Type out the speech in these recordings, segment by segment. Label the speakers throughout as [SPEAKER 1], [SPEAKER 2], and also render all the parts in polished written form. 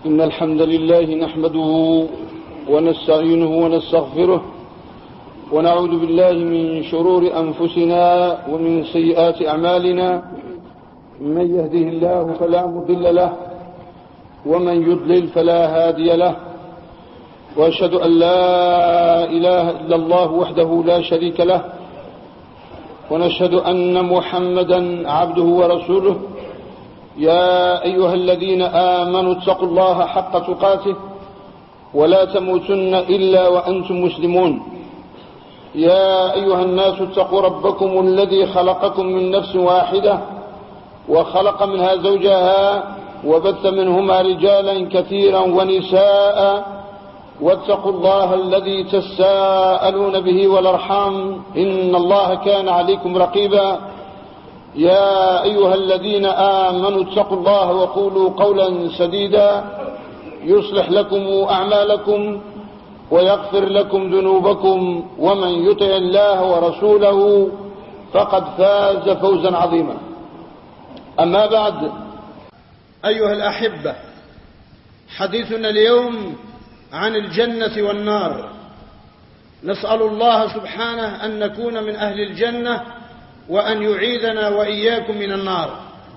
[SPEAKER 1] إن الحمد لله نحمده ونستعينه ونستغفره ونعوذ بالله من شرور أنفسنا ومن سيئات أعمالنا. من يهده الله فلا مضل له ومن يضلل فلا هادي له، وأشهد أن لا إله إلا الله وحده لا شريك له، ونشهد أن محمدا عبده ورسوله. يا أيها الذين آمنوا اتقوا الله حق تقاته ولا تموتن إلا وأنتم مسلمون. يا أيها الناس اتقوا ربكم الذي خلقكم من نفس واحدة وخلق منها زوجها وبث منهما رجالا كثيرا ونساء، واتقوا الله الذي تساءلون به والأرحام إن الله كان عليكم رقيبا. يا أيها الذين آمنوا اتقوا الله وقولوا قولا سديدا يصلح لكم أعمالكم ويغفر لكم ذنوبكم، ومن يطع الله ورسوله فقد فاز فوزا عظيما. أما بعد،
[SPEAKER 2] أيها الأحبة، حديثنا اليوم عن الجنة والنار. نسأل الله سبحانه أن نكون من أهل الجنة وأن يعيذنا وإياكم من النار.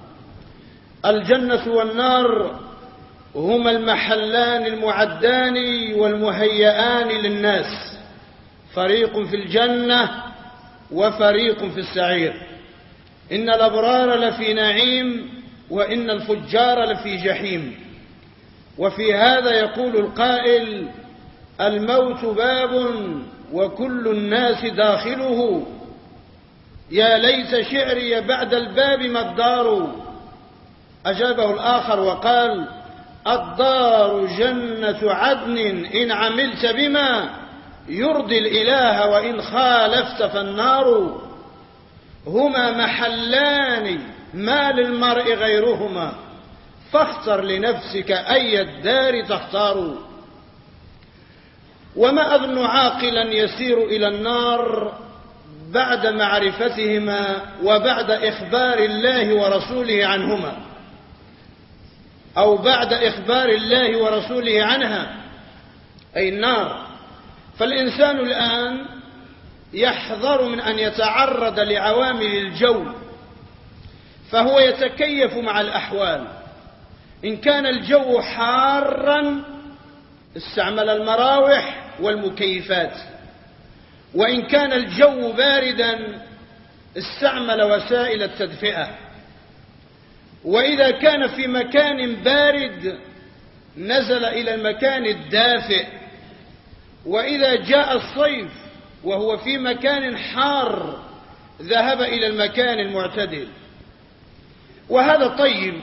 [SPEAKER 2] الجنة والنار هما المحلان المعدان والمهيئان للناس، فريق في الجنة وفريق في السعير. إن الأبرار لفي نعيم وإن الفجار لفي جحيم. وفي هذا يقول القائل: الموت باب وكل الناس داخله، يا ليت شعري بعد الباب ما الدار. أجابه الآخر وقال: الدار جنة عدن إن عملت بما يرضي الإله وإن خالفت فالنار. هما محلان ما للمرء غيرهما، فاختر لنفسك أي الدار تختار. وما أظن عاقلا يسير إلى النار بعد معرفتهما وبعد إخبار الله ورسوله عنهما، أو بعد إخبار الله ورسوله عنها، أي النار. فالإنسان الآن يحذر من أن يتعرض لعوامل الجو، فهو يتكيف مع الأحوال. إن كان الجو حارا استعمل المراوح والمكيفات، وإن كان الجو باردا استعمل وسائل التدفئة. وإذا كان في مكان بارد نزل إلى المكان الدافئ. وإذا جاء الصيف وهو في مكان حار ذهب إلى المكان المعتدل. وهذا طيب،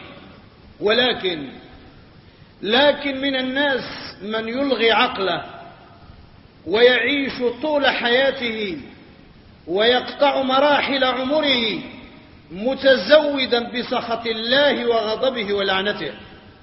[SPEAKER 2] لكن من الناس من يلغي عقله ويعيش طول حياته ويقطع مراحل عمره متزودا بسخط الله وغضبه ولعنته،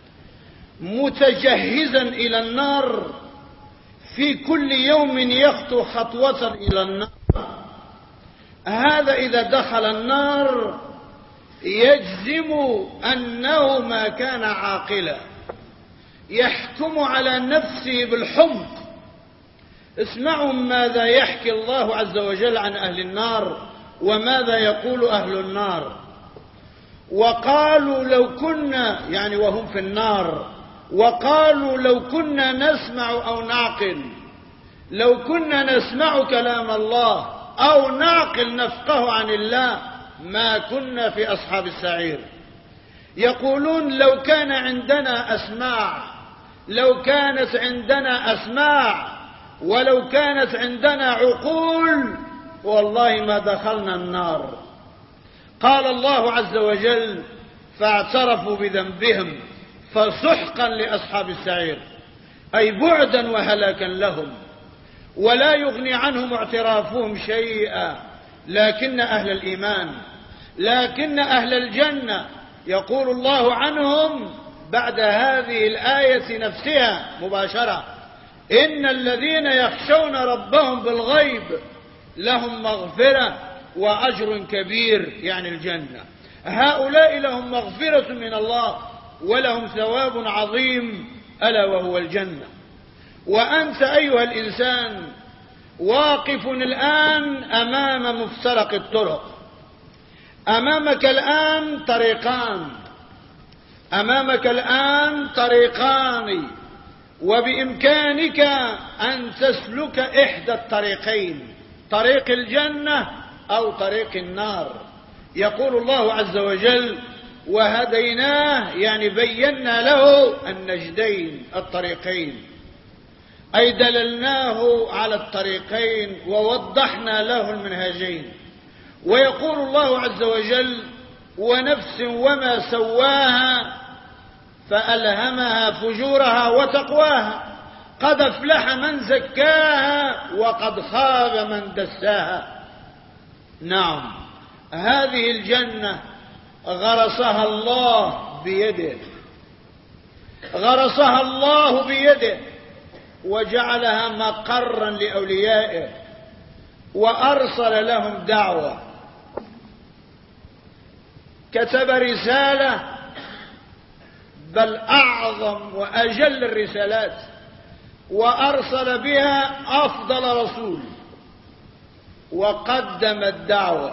[SPEAKER 2] متجهزا إلى النار، في كل يوم يخطو خطوة إلى النار. هذا إذا دخل النار يجزم أنه ما كان عاقلا، يحكم على نفسه بالحمق. اسمعوا ماذا يحكي الله عز وجل عن أهل النار وماذا يقول أهل النار. وقالوا لو كنا، يعني وهم في النار، وقالوا لو كنا نسمع أو نعقل، لو كنا نسمع كلام الله أو نعقل نفقه عن الله ما كنا في أصحاب السعير. يقولون لو كان عندنا أسماع، لو كانت عندنا أسماع ولو كانت عندنا عقول والله ما دخلنا النار. قال الله عز وجل: فاعترفوا بذنبهم فسحقا لأصحاب السعير، أي بعدا وهلاكا لهم. ولا يغني عنهم اعترافهم شيئا، لكن أهل الإيمان، لكن أهل الجنة يقول الله عنهم بعد هذه الآية نفسها مباشرة: إن الذين يخشون ربهم بالغيب لهم مغفرة وأجر كبير، يعني الجنة. هؤلاء لهم مغفرة من الله ولهم ثواب عظيم ألا وهو الجنة. وأنت أيها الإنسان واقف الآن أمام مفترق الطرق، أمامك الآن طريقان، وبإمكانك أن تسلك إحدى الطريقين، طريق الجنة أو طريق النار. يقول الله عز وجل: وهديناه، يعني بينا له النجدين، الطريقين، أي دللناه على الطريقين ووضحنا له المنهجين. ويقول الله عز وجل: ونفس وما سواها فألهمها فجورها وتقواها، قد أفلح من زكاها وقد خاب من دساها. نعم، هذه الجنة غرسها الله بيده، وجعلها مقرا لأوليائه، وأرسل لهم دعوة، كتب رسالة، بل أعظم وأجل الرسالات، وأرسل بها أفضل رسول، وقدم الدعوة،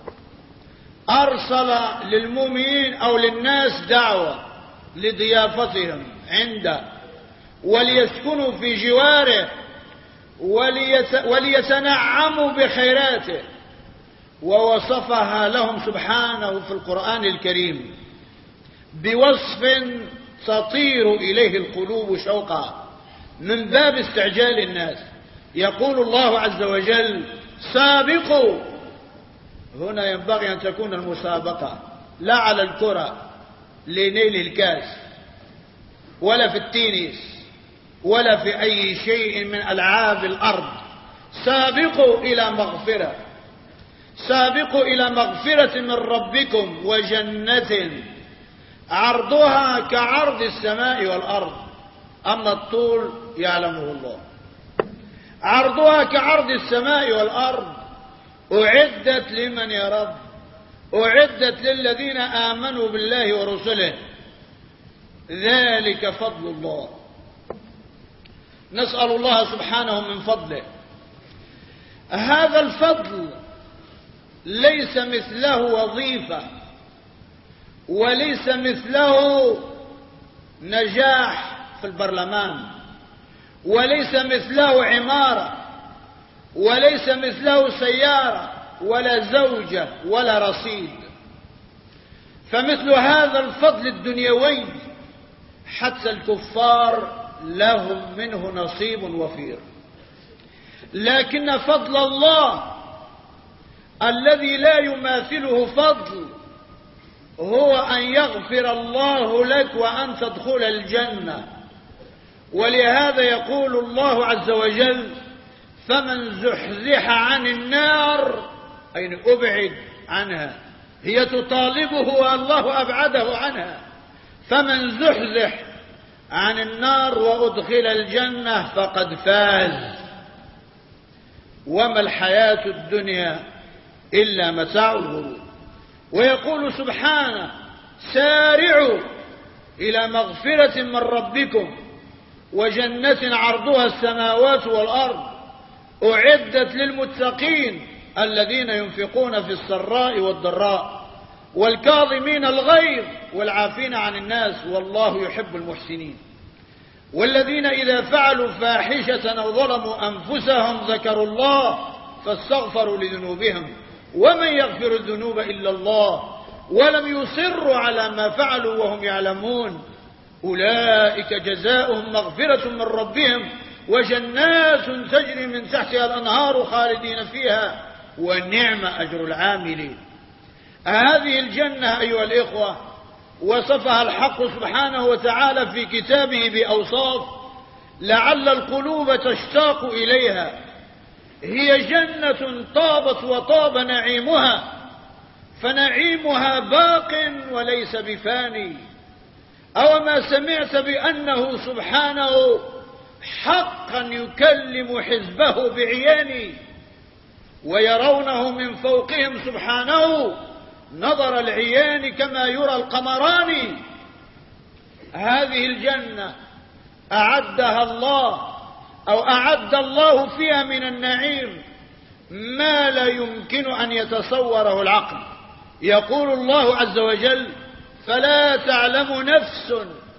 [SPEAKER 2] أرسل للمؤمنين أو للناس دعوة لضيافتهم عنده، وليسكنوا في جواره، وليتنعموا بخيراته. ووصفها لهم سبحانه في القرآن الكريم بوصف تطير إليه القلوب شوقا من باب استعجال الناس. يقول الله عز وجل: سابقوا. هنا ينبغي أن تكون المسابقة لا على الكرة لنيل الكاس، ولا في التنس، ولا في أي شيء من ألعاب الأرض. سابقوا إلى مغفرة من ربكم وجنة عرضها كعرض السماء والأرض. أما الطول يعلمه الله. عرضها كعرض السماء والأرض، أعدت لمن يا رب؟ أعدت للذين آمنوا بالله ورسله. ذلك فضل الله، نسأل الله سبحانه من فضله. هذا الفضل ليس مثله وظيفة، وليس مثله نجاح في البرلمان، وليس مثله عمارة، وليس مثله سيارة، ولا زوجة، ولا رصيد. فمثل هذا الفضل الدنيوي حتى الكفار لهم منه نصيب وفير. لكن فضل الله الذي لا يماثله فضل هو أن يغفر الله لك وأن تدخل الجنة. ولهذا يقول الله عز وجل: فمن زحزح عن النار، أين أبعد عنها، هي تطالبه والله أبعده عنها. فمن زحزح عن النار وأدخل الجنة فقد فاز. وما الحياة الدنيا إلا متاع الغرور. ويقول سبحانه: سارعوا إلى مغفرة من ربكم وجنة عرضها السماوات والأرض أعدت للمتقين الذين ينفقون في السراء والضراء والكاظمين الغيظ والعافين عن الناس والله يحب المحسنين. والذين إذا فعلوا فاحشة أو ظلموا أنفسهم ذكروا الله فاستغفروا لذنوبهم ومن يغفر الذنوب إلا الله ولم يصروا على ما فعلوا وهم يعلمون أولئك جزاؤهم مغفرة من ربهم وجنات تجري من تحتها الأنهار خالدين فيها ونعم أجر العاملين. هذه الجنة أيها الإخوة وصفها الحق سبحانه وتعالى في كتابه بأوصاف لعل القلوب تشتاق إليها. هي جنة طابت وطاب نعيمها، فنعيمها باق وليس بفاني. أوما سمعت بأنه سبحانه حقا يكلم حزبه بعيان ويرونه من فوقهم سبحانه نظر العيان كما يرى القمران. هذه الجنة أعدها الله أو أعد الله فيها من النعيم ما لا يمكن أن يتصوره العقل. يقول الله عز وجل: فلا تعلم نفس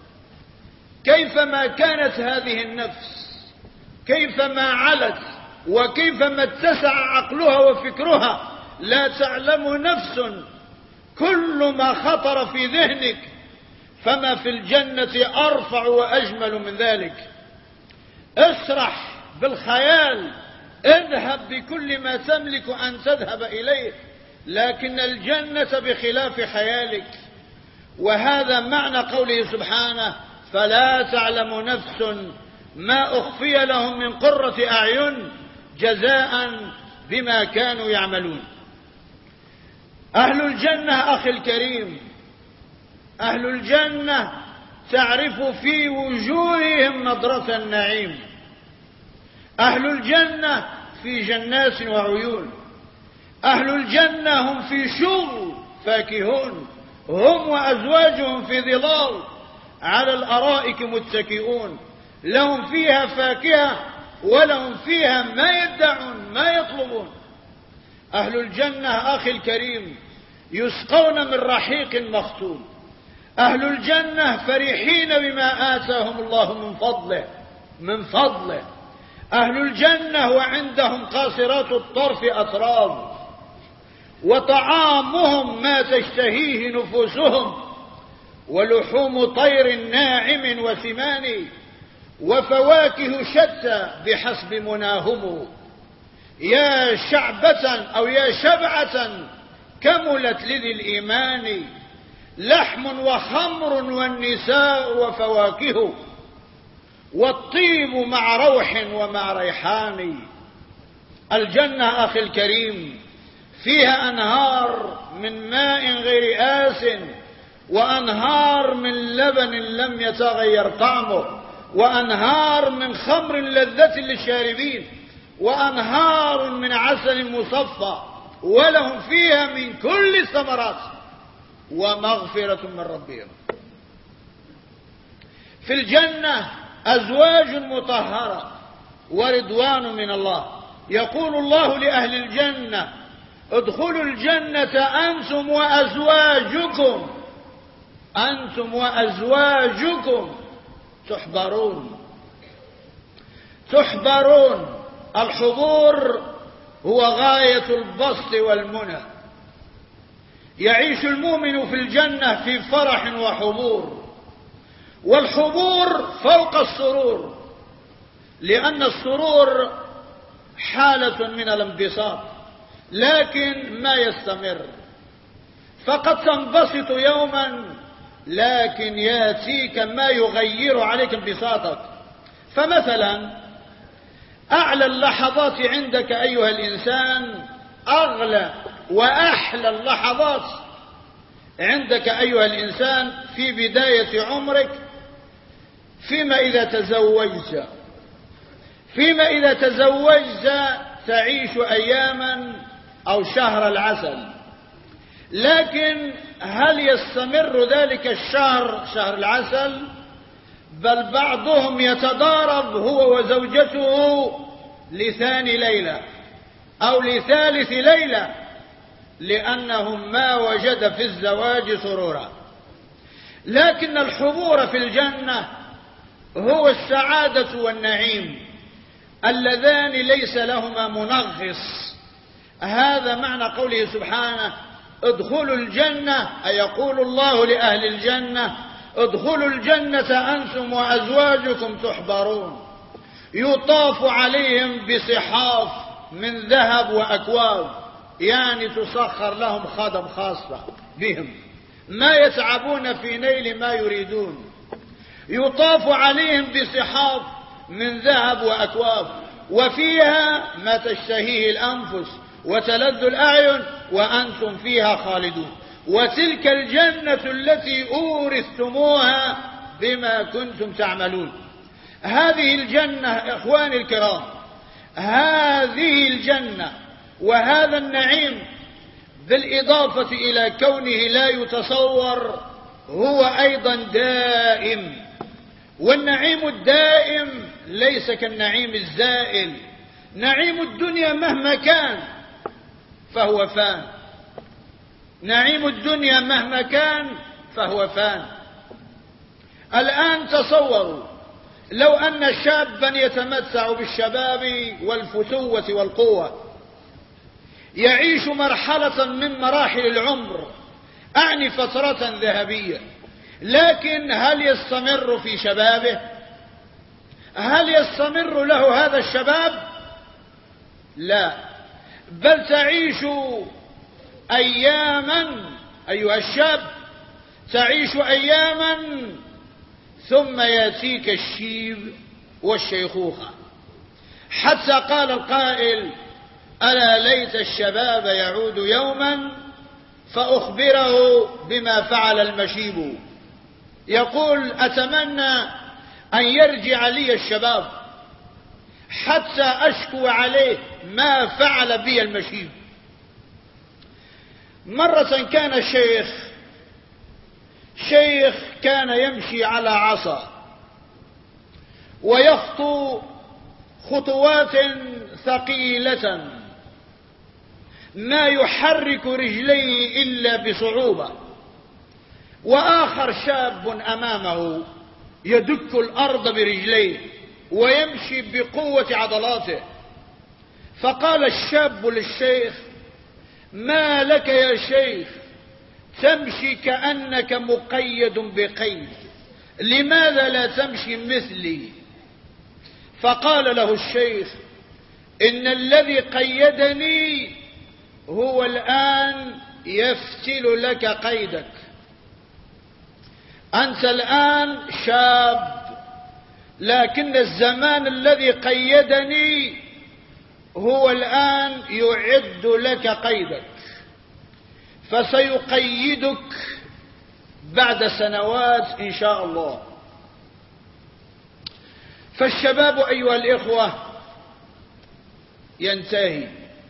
[SPEAKER 2] كيفما كانت هذه النفس، كيفما علت وكيفما اتسع عقلها وفكرها، لا تعلم نفس كل ما خطر في ذهنك، فما في الجنة أرفع وأجمل من ذلك. اسرح بالخيال، اذهب بكل ما تملك أن تذهب إليه، لكن الجنة بخلاف خيالك. وهذا معنى قوله سبحانه: فلا تعلم نفس ما أخفي لهم من قرة أعين جزاء بما كانوا يعملون. أهل الجنة أخي الكريم، أهل الجنة تعرف في وجوههم نضرة النعيم. أهل الجنة في جنات وعيون. أهل الجنة هم في شغل فاكهون، هم وأزواجهم في ظلال على الأرائك متكئون، لهم فيها فاكهة ولهم فيها ما يدعون ما يطلبون. أهل الجنة أخي الكريم يسقون من رحيق مختوم. أهل الجنة فرحين بما آتاهم الله من فضله. أهل الجنة وعندهم قاصرات الطرف أتراب، وطعامهم ما تشتهيه نفوسهم، ولحوم طير ناعم وسمان، وفواكه شتى بحسب مناهم. يا شعبة أو يا شبعة كملت لذي الإيمان، لحم وخمر والنساء وفواكه، والطيب مع روح ومع ريحان. الجنة أخي الكريم فيها أنهار من ماء غير آس، وأنهار من لبن لم يتغير طعمه، وأنهار من خمر لذة للشاربين، وأنهار من عسل مصفى، ولهم فيها من كل الثمرات ومغفرة من ربهم. في الجنة أزواج مطهرة ورضوان من الله. يقول الله لأهل الجنة: ادخلوا الجنة أنتم وأزواجكم تحبرون. الحبور هو غاية البسط والمنى. يعيش المؤمن في الجنة في فرح وحبور، والحبور فوق السرور، لأن السرور حالة من الانبساط، لكن ما يستمر، فقد تنبسط يوما لكن ياتيك ما يغير عليك انبساطك. فمثلا أعلى اللحظات عندك أيها الإنسان، أغلى وأحلى اللحظات عندك أيها الإنسان في بداية عمرك، فيما إذا تزوجت تعيش أياما أو شهر العسل. لكن هل يستمر ذلك الشهر شهر العسل؟ بل بعضهم يتضارب هو وزوجته لثاني ليلة أو لثالث ليلة، لأنهم ما وجد في الزواج سرورا. لكن الحبور في الجنة هو السعادة والنعيم اللذان ليس لهما منغص. هذا معنى قوله سبحانه: ادخلوا الجنة، أي يقول الله لأهل الجنة: ادخلوا الجنة أنتم وأزواجكم تحبرون. يطاف عليهم بصحاف من ذهب وأكواب، يعني تسخر لهم خدم خاصة بهم، ما يتعبون في نيل ما يريدون. يطاف عليهم بصحاف من ذهب وأكواب، وفيها ما تشتهيه الأنفس وتلذ الأعين، وأنتم فيها خالدون. وتلك الجنة التي أورثتموها بما كنتم تعملون. هذه الجنة إخواني الكرام، هذه الجنة وهذا النعيم بالإضافة إلى كونه لا يتصور، هو أيضا دائم، والنعيم الدائم ليس كالنعيم الزائل. نعيم الدنيا مهما كان فهو فان، نعيم الدنيا مهما كان فهو فان. الآن تصوروا لو أن شابا يتمتع بالشباب والفتوة والقوة، يعيش مرحلة من مراحل العمر، أعني فترة ذهبية، لكن هل يستمر في شبابه؟ هل يستمر له هذا الشباب؟ لا، بل تعيش أياما أيها الشاب، تعيش أياما ثم يأتيك الشيب والشيخوخة، حتى قال القائل: ألا ليت الشباب يعود يوما فأخبره بما فعل المشيب. يقول: أتمنى أن يرجع لي الشباب حتى أشكو عليه ما فعل بي المشيب. مرة كان شيخ كان يمشي على عصا ويخطو خطوات ثقيلة ما يحرك رجليه إلا بصعوبة، وآخر شاب أمامه يدك الأرض برجليه ويمشي بقوة عضلاته. فقال الشاب للشيخ: ما لك يا شيخ تمشي كأنك مقيد بقيد، لماذا لا تمشي مثلي؟ فقال له الشيخ: إن الذي قيدني هو الآن يفتل لك قيدك. أنت الآن شاب، لكن الزمان الذي قيدني هو الآن يعد لك قيدك، فسيقيدك بعد سنوات إن شاء الله. فالشباب أيها الإخوة ينتهي،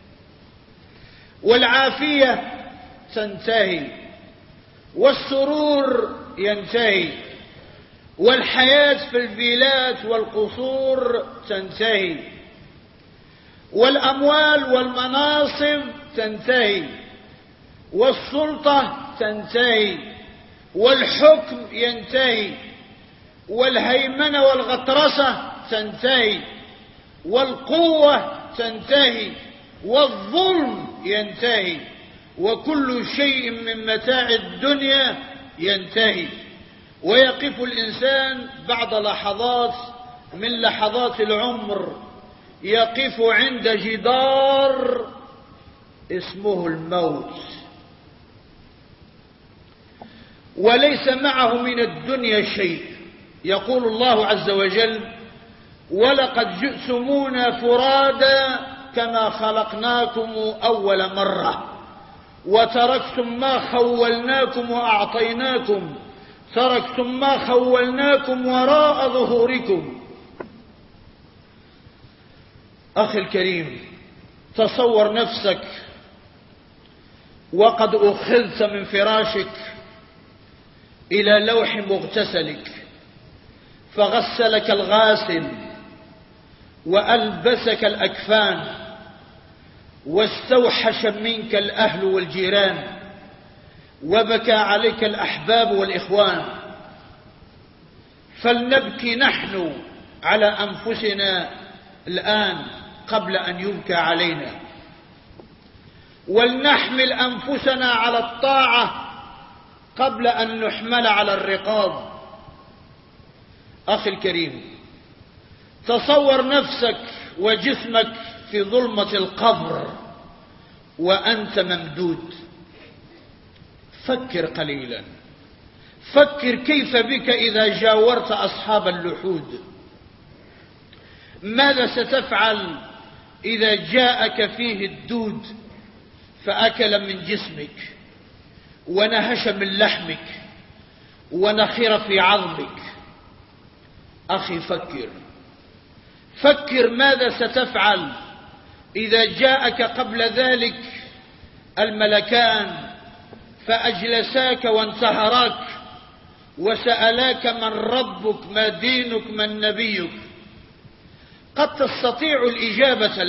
[SPEAKER 2] والعافية تنتهي، والسرور ينتهي، والحياة في الفيلات والقصور تنتهي، والأموال والمناصب تنتهي، والسلطة تنتهي، والحكم ينتهي، والهيمنة والغطرسة تنتهي، والقوة تنتهي، والظلم ينتهي، وكل شيء من متاع الدنيا ينتهي. ويقف الإنسان بعد لحظات من لحظات العمر، يقف عند جدار اسمه الموت، وليس معه من الدنيا شيء. يقول الله عز وجل: ولقد جئتمونا فرادا كما خلقناكم أول مرة وتركتم ما خولناكم وأعطيناكم، تركتم ما خولناكم وراء ظهوركم. أخي الكريم، تصور نفسك وقد أخذت من فراشك إلى لوح مغتسلك، فغسلك الغاسل وألبسك الأكفان، واستوحش منك الأهل والجيران، وبكى عليك الأحباب والإخوان. فلنبكي نحن على أنفسنا الآن قبل أن يبكى علينا، ولنحمل أنفسنا على الطاعة قبل أن نحمل على الرقاب. أخي الكريم، تصور نفسك وجسمك في ظلمة القبر وأنت ممدود. فكر قليلا، فكر كيف بك إذا جاورت أصحاب اللحود. ماذا ستفعل إذا جاءك فيه الدود فأكل من جسمك ونهش من لحمك ونخر في عظمك؟ أخي فكر ماذا ستفعل إذا جاءك قبل ذلك الملكان فأجلساك وانتهراك وسألاك من ربك ما دينك من نبيك، قد تستطيع الإجابة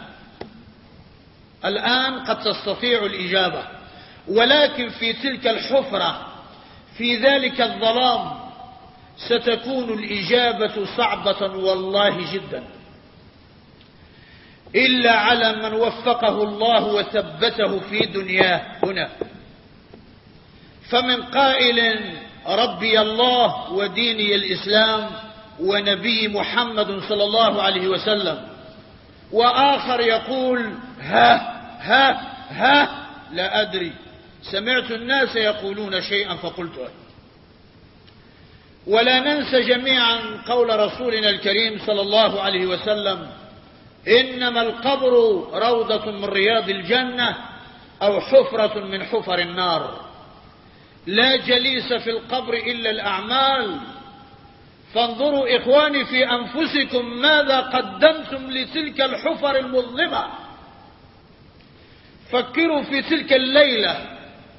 [SPEAKER 2] الآن قد تستطيع الإجابة، ولكن في تلك الحفرة في ذلك الظلام ستكون الإجابة صعبة والله جدا، إلا على من وفقه الله وثبته في دنياه هنا. فمن قائل ربي الله وديني الإسلام ونبي محمد صلى الله عليه وسلم، وآخر يقول ها لا أدري، سمعت الناس يقولون شيئا فقلته. ولا ننسى جميعا قول رسولنا الكريم صلى الله عليه وسلم: إنما القبر روضة من رياض الجنة أو حفرة من حفر النار، لا جليس في القبر إلا الأعمال. فانظروا إخواني في أنفسكم ماذا قدمتم لتلك الحفر المظلمة. فكروا في تلك الليلة،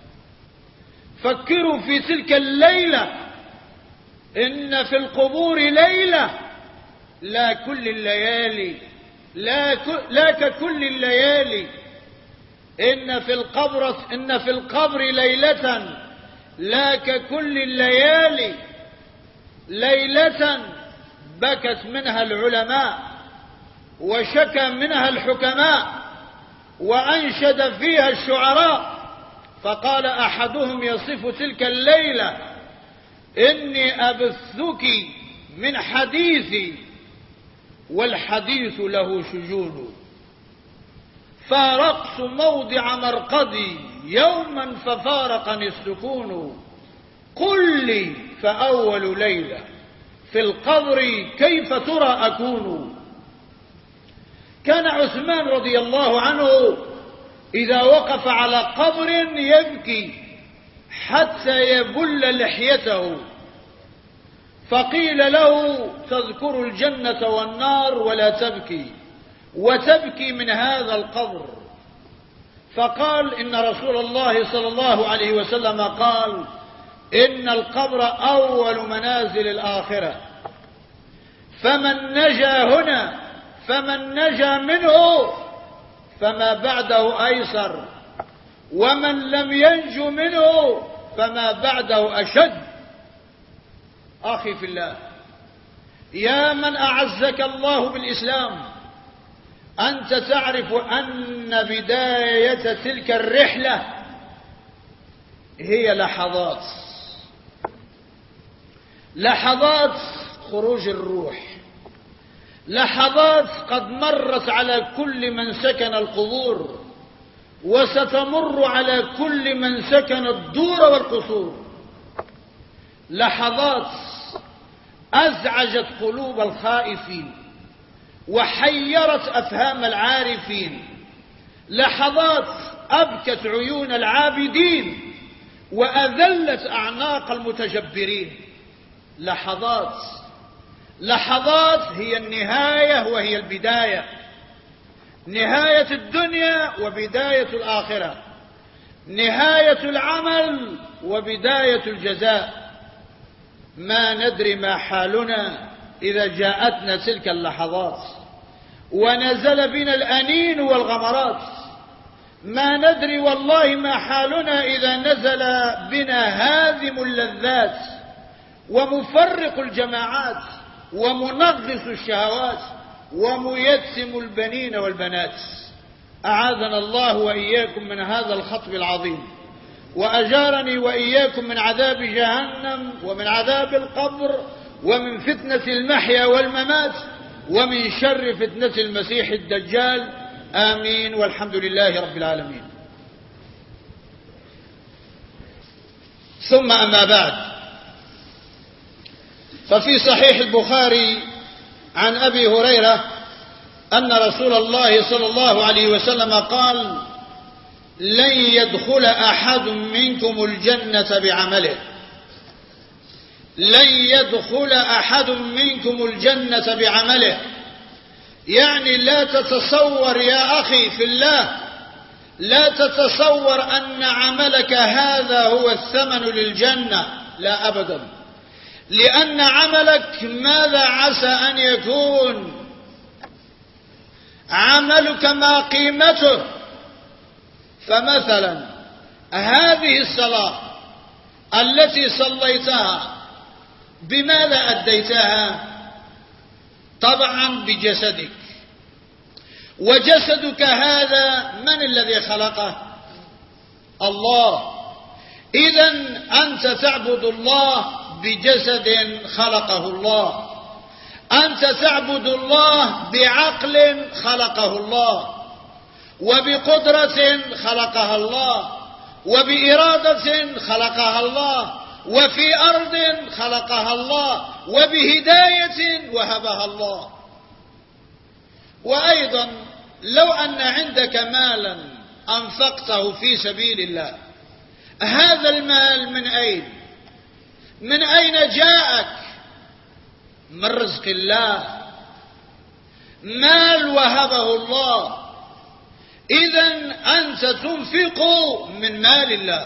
[SPEAKER 2] فكروا في تلك الليلة. إن في القبور ليلة لا كل الليالي، لا ككل الليالي. إن في القبر ليلة لا ككل الليالي، ليلة بكت منها العلماء وشكى منها الحكماء وأنشد فيها الشعراء. فقال أحدهم يصف تلك الليلة: إني أبثك من حديثي والحديث له شجون، فارقت موضع مرقدي يوما ففارقني السكون. قل لي فأول ليلة في القبر كيف ترى أكون. كان عثمان رضي الله عنه إذا وقف على قبر يبكي حتى يبل لحيته، فقيل له: تذكر الجنة والنار ولا تبكي، وتبكي من هذا القبر. فقال: إن رسول الله صلى الله عليه وسلم قال: إن القبر أول منازل الآخرة، فمن نجا منه فما بعده أيسر، ومن لم ينج منه فما بعده أشد. أخي في الله، يا من أعزك الله بالإسلام، أنت تعرف أن بداية تلك الرحلة هي لحظات خروج الروح، لحظات قد مرت على كل من سكن القبور، وستمر على كل من سكن الدور والقصور. لحظات أزعجت قلوب الخائفين وحيرت أفهام العارفين، لحظات أبكت عيون العابدين وأذلت أعناق المتجبرين. لحظات هي النهاية وهي البداية، نهاية الدنيا وبداية الآخرة، نهاية العمل وبداية الجزاء. ما ندري ما حالنا إذا جاءتنا تلك اللحظات ونزل بنا الأنين والغمرات. ما ندري والله ما حالنا إذا نزل بنا هادم اللذات ومفرق الجماعات ومنغص الشهوات وميتسم البنين والبنات. أعاذنا الله وإياكم من هذا الخطب العظيم، وأجارني وإياكم من عذاب جهنم ومن عذاب القبر ومن فتنة المحيا والممات ومن شر فتنة المسيح الدجال. آمين، والحمد لله رب العالمين. ثم أما بعد، ففي صحيح البخاري عن أبي هريرة أن رسول الله صلى الله عليه وسلم قال: لن يدخل أحد منكم الجنة بعمله، لن يدخل أحد منكم الجنة بعمله. يعني لا تتصور يا أخي في الله، لا تتصور أن عملك هذا هو الثمن للجنة، لا أبدا. لأن عملك ماذا عسى أن يكون؟ عملك ما قيمته. فمثلا هذه الصلاة التي صليتها بماذا أديتها؟ طبعا بجسدك، وجسدك هذا من الذي خلقه؟ الله. إذن أنت تعبد الله بجسد خلقه الله، أنت تعبد الله بعقل خلقه الله، وبقدرة خلقها الله، وبإرادة خلقها الله، وفي أرض خلقها الله، وبهداية وهبها الله. وأيضا لو أن عندك مالا أنفقته في سبيل الله، هذا المال من أين؟ من أين جاءك؟ من رزق الله، مال وهبه الله. إذن أنت تنفق من مال الله.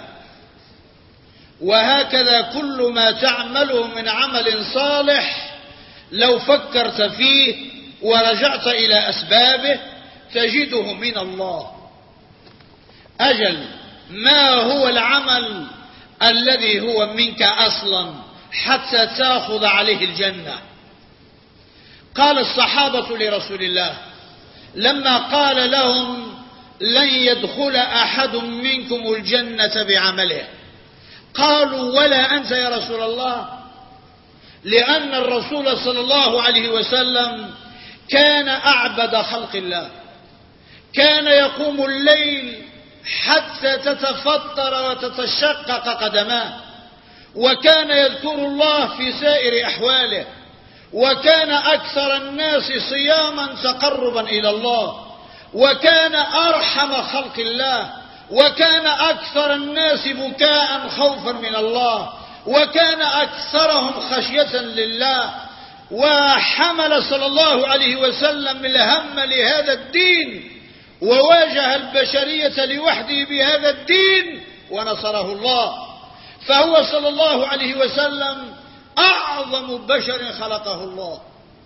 [SPEAKER 2] وهكذا كل ما تعمله من عمل صالح لو فكرت فيه ورجعت إلى أسبابه تجده من الله. أجل ما هو العمل الذي هو منك أصلا حتى تأخذ عليه الجنة؟ قال الصحابة لرسول الله لما قال لهم لن يدخل أحد منكم الجنة بعمله، قالوا ولا أنت يا رسول الله؟ لأن الرسول صلى الله عليه وسلم كان أعبد خلق الله، كان يقوم الليل حتى تتفطر وتتشقق قدماه، وكان يذكر الله في سائر أحواله، وكان أكثر الناس صياما تقربا إلى الله، وكان أرحم خلق الله، وكان أكثر الناس بكاء خوفا من الله، وكان أكثرهم خشية لله. وحمل صلى الله عليه وسلم الهم لهذا الدين، وواجه البشرية لوحده بهذا الدين ونصره الله. فهو صلى الله عليه وسلم أعظم بشر خلقه الله.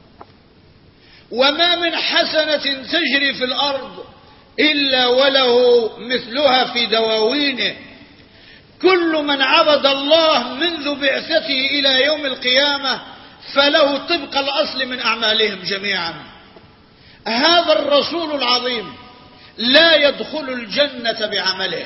[SPEAKER 2] وما من حسنة تجري في الأرض إلا وله مثلها في دواوينه. كل من عبد الله منذ بعثته إلى يوم القيامة فله طبق الأصل من أعمالهم جميعا. هذا الرسول العظيم لا يدخل الجنة بعمله،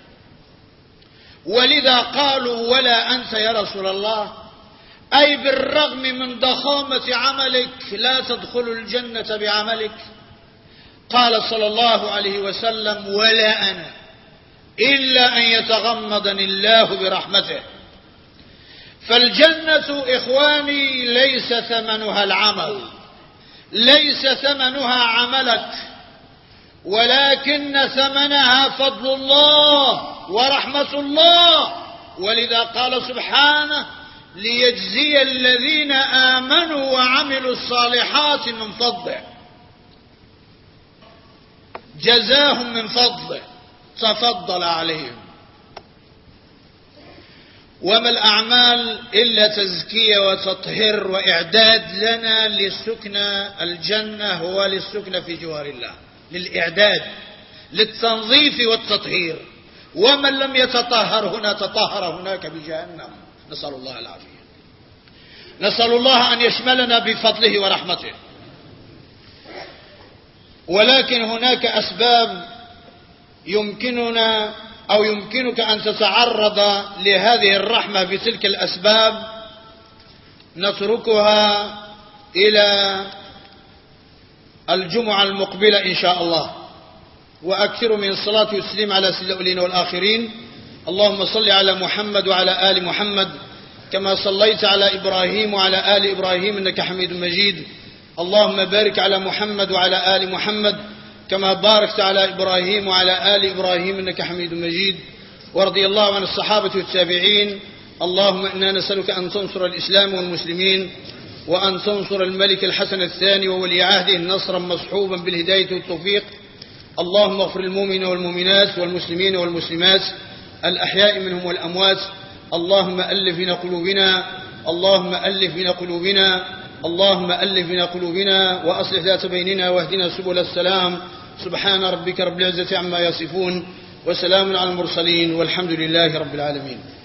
[SPEAKER 2] ولذا قالوا ولا أنت يا رسول الله، أي بالرغم من ضخامة عملك لا تدخل الجنة بعملك. قال صلى الله عليه وسلم ولا أنا إلا أن يتغمدني الله برحمته. فالجنة إخواني ليس ثمنها العمل، ليس ثمنها عملك، ولكن ثمنها فضل الله ورحمة الله. ولذا قال سبحانه ليجزي الذين آمنوا وعملوا الصالحات من فضله، جزاهم من فضله تفضل عليهم. وما الأعمال إلا تزكية وتطهير وإعداد لنا للسكنة الجنة وللسكنة في جوار الله، للإعداد للتنظيف والتطهير. ومن لم يتطهر هنا تطهر هناك بجهنم، نسأل الله العافية. نسأل الله أن يشملنا بفضله ورحمته. ولكن هناك أسباب يمكننا أو يمكنك أن تتعرض لهذه الرحمة بتلك الأسباب، نتركها إلى الجمعة المقبلة إن شاء الله. وأكثر من الصلاة والسلام على سيد الأولين والآخرين. اللهم صل على محمد وعلى آل محمد كما صليت على إبراهيم وعلى آل إبراهيم إنك حميد مجيد. اللهم بارك على محمد وعلى آل محمد كما باركت على إبراهيم وعلى آل إبراهيم إنك حميد مجيد. ورضي الله عن الصحابة والتابعين. اللهم إنا نسألك أن تنصر الإسلام والمسلمين، وأن تنصر الملك الحسن الثاني وولي عهده نصرا مصحوبا بالهداية والتوفيق. اللهم اغفر للمؤمنين والمؤمنات والمسلمين والمسلمات الأحياء منهم والأموات. اللهم ألف بين قلوبنا اللهم ألف بين قلوبنا، اللهم ألف بين قلوبنا وأصلح ذات بيننا واهدنا سبل السلام. سبحان ربك رب العزة عما يصفون وسلام على المرسلين والحمد لله رب العالمين.